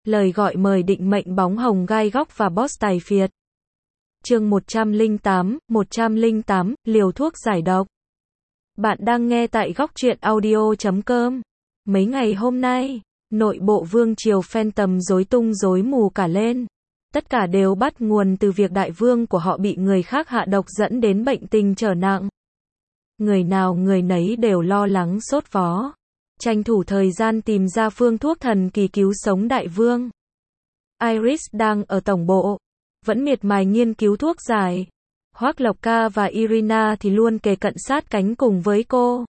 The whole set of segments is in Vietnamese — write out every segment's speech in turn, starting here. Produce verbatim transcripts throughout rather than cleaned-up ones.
Lời gọi mời định mệnh bóng hồng gai góc và boss tài phiệt. Chương một trăm lẻ tám, một trăm lẻ tám, liều thuốc giải độc. Bạn đang nghe tại góc truyện audio chấm com. Mấy ngày hôm nay, nội bộ vương triều Phantom rối tung rối mù cả lên. Tất cả đều bắt nguồn từ việc đại vương của họ bị người khác hạ độc dẫn đến bệnh tình trở nặng. Người nào người nấy đều lo lắng sốt vó, tranh thủ thời gian tìm ra phương thuốc thần kỳ cứu sống đại vương. Iris đang ở tổng bộ, vẫn miệt mài nghiên cứu thuốc giải. Hoắc Lộc Ca và Irina thì luôn kề cận sát cánh cùng với cô.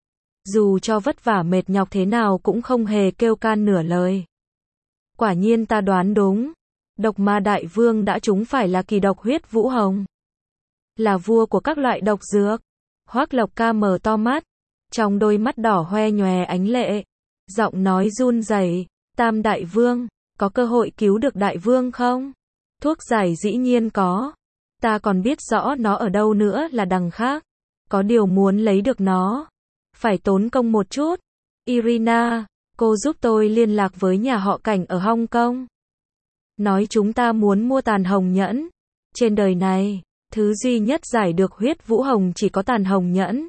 Dù cho vất vả mệt nhọc thế nào cũng không hề kêu can nửa lời. Quả nhiên ta đoán đúng, độc mà đại vương đã trúng phải là kỳ độc huyết vũ hồng, là vua của các loại độc dược. Hoắc Lộc Ca mở to mắt, trong đôi mắt đỏ hoe nhòe ánh lệ, giọng nói run rẩy, Tam đại vương, có cơ hội cứu được đại vương không? Thuốc giải dĩ nhiên có, ta còn biết rõ nó ở đâu nữa là đằng khác. Có điều muốn lấy được nó, phải tốn công một chút. Irina, cô giúp tôi liên lạc với nhà họ Cảnh ở Hong Kong. Nói chúng ta muốn mua tàn hồng nhẫn. Trên đời này, thứ duy nhất giải được huyết vũ hồng chỉ có tàn hồng nhẫn,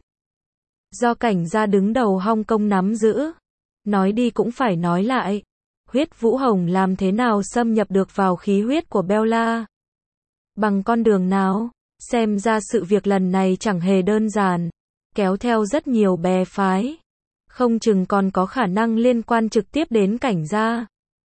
do Cảnh gia đứng đầu Hong Kong nắm giữ. Nói đi cũng phải nói lại, huyết vũ hồng làm thế nào xâm nhập được vào khí huyết của Bella? Bằng con đường nào? Xem ra sự việc lần này chẳng hề đơn giản, kéo theo rất nhiều bè phái, không chừng còn có khả năng liên quan trực tiếp đến Cảnh gia.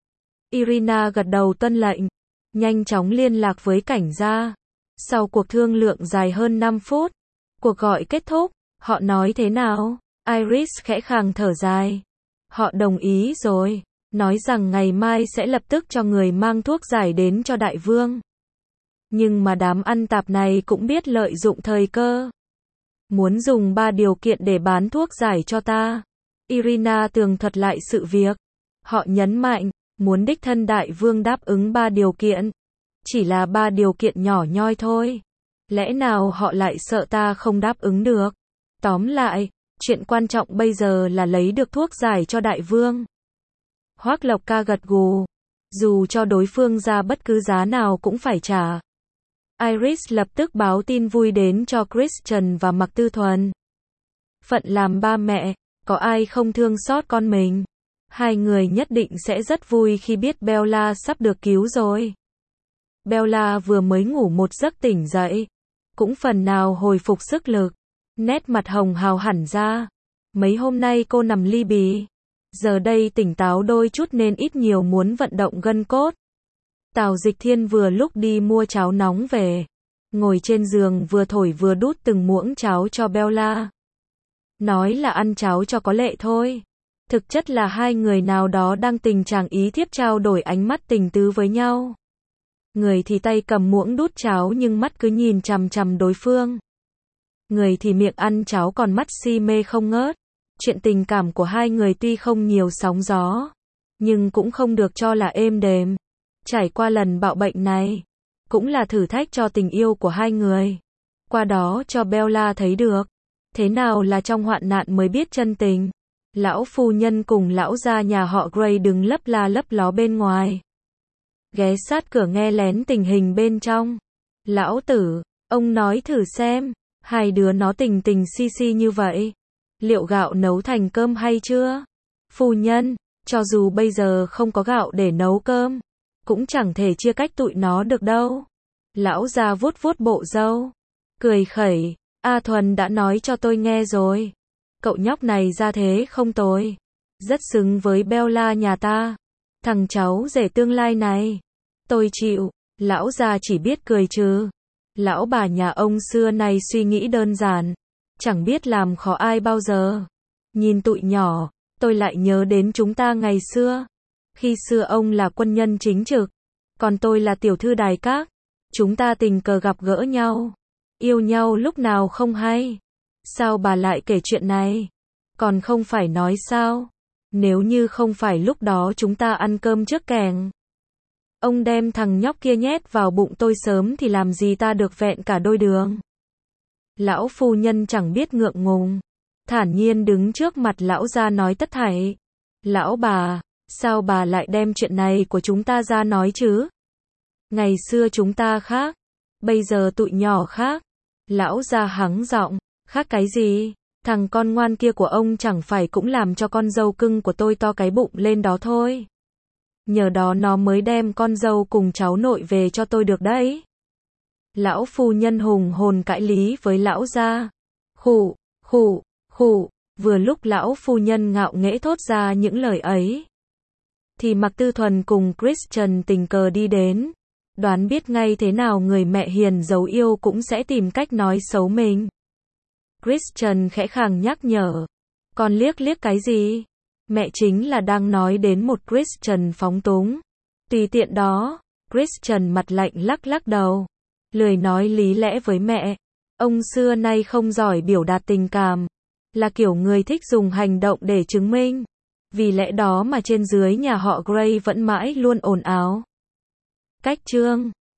Irina gật đầu tuân lệnh, nhanh chóng liên lạc với Cảnh gia. Sau cuộc thương lượng dài hơn năm phút, cuộc gọi kết thúc. Họ nói thế nào? Iris khẽ khàng thở dài. Họ đồng ý rồi, nói rằng ngày mai sẽ lập tức cho người mang thuốc giải đến cho đại vương. Nhưng mà đám ăn tạp này cũng biết lợi dụng thời cơ, muốn dùng ba điều kiện để bán thuốc giải cho ta. Irina tường thuật lại sự việc. Họ nhấn mạnh, muốn đích thân đại vương đáp ứng ba điều kiện. Chỉ là ba điều kiện nhỏ nhoi thôi. Lẽ nào họ lại sợ ta không đáp ứng được? Tóm lại, chuyện quan trọng bây giờ là lấy được thuốc giải cho đại vương. Hoắc Lộc Ca gật gù. Dù cho đối phương ra bất cứ giá nào cũng phải trả. Iris lập tức báo tin vui đến cho Christian và Mạc Tư Thuần. Phận làm ba mẹ, có ai không thương xót con mình? Hai người nhất định sẽ rất vui khi biết Bella sắp được cứu rồi. Bella vừa mới ngủ một giấc tỉnh dậy, cũng phần nào hồi phục sức lực, nét mặt hồng hào hẳn ra. Mấy hôm nay cô nằm li bì, giờ đây tỉnh táo đôi chút nên ít nhiều muốn vận động gân cốt. Tào Dịch Thiên vừa lúc đi mua cháo nóng về, ngồi trên giường vừa thổi vừa đút từng muỗng cháo cho Bella. Nói là ăn cháo cho có lệ thôi, thực chất là hai người nào đó đang tình trạng ý thiếp trao đổi ánh mắt tình tứ với nhau. Người thì tay cầm muỗng đút cháo nhưng mắt cứ nhìn chằm chằm đối phương. Người thì miệng ăn cháo còn mắt si mê không ngớt. Chuyện tình cảm của hai người tuy không nhiều sóng gió, nhưng cũng không được cho là êm đềm. Trải qua lần bạo bệnh này, cũng là thử thách cho tình yêu của hai người. Qua đó cho Bella thấy được, thế nào là trong hoạn nạn mới biết chân tình. Lão phu nhân cùng lão gia nhà họ Gray đứng lấp la lấp ló bên ngoài, ghé sát cửa nghe lén tình hình bên trong. Lão tử, ông nói thử xem, hai đứa nó tình tình si si như vậy, liệu gạo nấu thành cơm hay chưa? Phu nhân, cho dù bây giờ không có gạo để nấu cơm, cũng chẳng thể chia cách tụi nó được đâu. Lão già vuốt vuốt bộ râu, cười khẩy, A Thuần đã nói cho tôi nghe rồi. Cậu nhóc này ra thế không tồi, rất xứng với Bella nhà ta. Thằng cháu rể tương lai này, tôi chịu. Lão già chỉ biết cười trừ. Lão bà nhà ông xưa nay suy nghĩ đơn giản, chẳng biết làm khó ai bao giờ. Nhìn tụi nhỏ, tôi lại nhớ đến chúng ta ngày xưa. Khi xưa ông là quân nhân chính trực, còn tôi là tiểu thư đài các. Chúng ta tình cờ gặp gỡ nhau, yêu nhau lúc nào không hay. Sao bà lại kể chuyện này? Còn không phải nói sao? Nếu như không phải lúc đó chúng ta ăn cơm trước kèng, ông đem thằng nhóc kia nhét vào bụng tôi sớm thì làm gì ta được vẹn cả đôi đường. Lão phu nhân chẳng biết ngượng ngùng, thản nhiên đứng trước mặt lão gia nói tất thảy. Lão bà, Sao bà lại đem chuyện này của chúng ta ra nói chứ? Ngày xưa chúng ta khác, bây giờ tụi nhỏ khác. Lão gia hắng giọng, khác cái gì? Thằng con ngoan kia của ông chẳng phải cũng làm cho con dâu cưng của tôi to cái bụng lên đó thôi. Nhờ đó nó mới đem con dâu cùng cháu nội về cho tôi được đấy. Lão phu nhân hùng hồn cãi lý với lão gia. Khụ, khụ, khụ, vừa lúc lão phu nhân ngạo nghễ thốt ra những lời ấy, thì Mạc Tư Thuần cùng Christian tình cờ đi đến. Đoán biết ngay thế nào người mẹ hiền dấu yêu cũng sẽ tìm cách nói xấu mình. Christian khẽ khàng nhắc nhở. Con liếc liếc cái gì? Mẹ chính là đang nói đến một Christian phóng túng. Tùy tiện đó. Christian mặt lạnh lắc lắc đầu. Lười nói lý lẽ với mẹ. Ông xưa nay không giỏi biểu đạt tình cảm. Là kiểu người thích dùng hành động để chứng minh. Vì lẽ đó mà trên dưới nhà họ Gray vẫn mãi luôn ồn ào. Cách chương